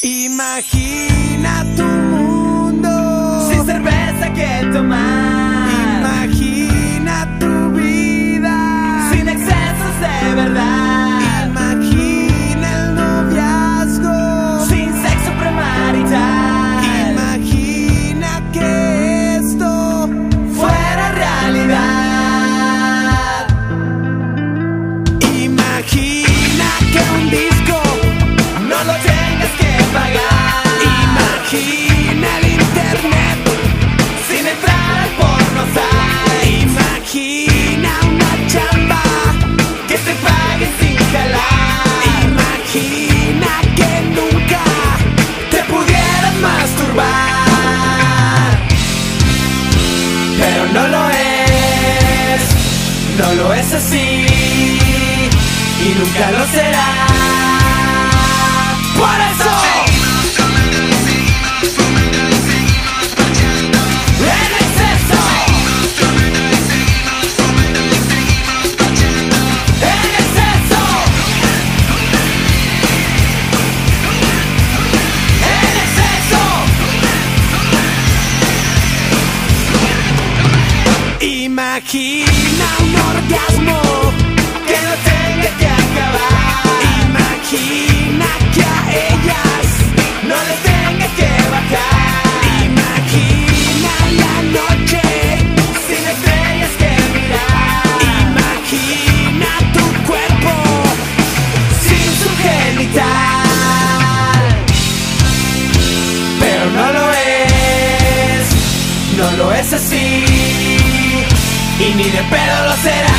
Imagina tu mundo sin cerveza que tomar. Imagina tu vida sin excesos de verdad. Imagina el noviazgo sin sexo premarital. Imagina que esto fuera realidad. Imagina que un disco no lo tengas que pagar. Imagina el internet sin entrar al porno site. Imagina una chamba que te pague sin jalar. Imagina que nunca te pudieras masturbar. Pero no lo es así y nunca lo será. Por eso en exceso, en exceso, en exceso. Imagina un orgasmo que no tenga que acabar. Imagina que a ellas no les tenga que bajar. Imagina la noche sin estrellas que mirar. Imagina tu cuerpo sin su genital. Pero no lo es así y ni de pedo lo será.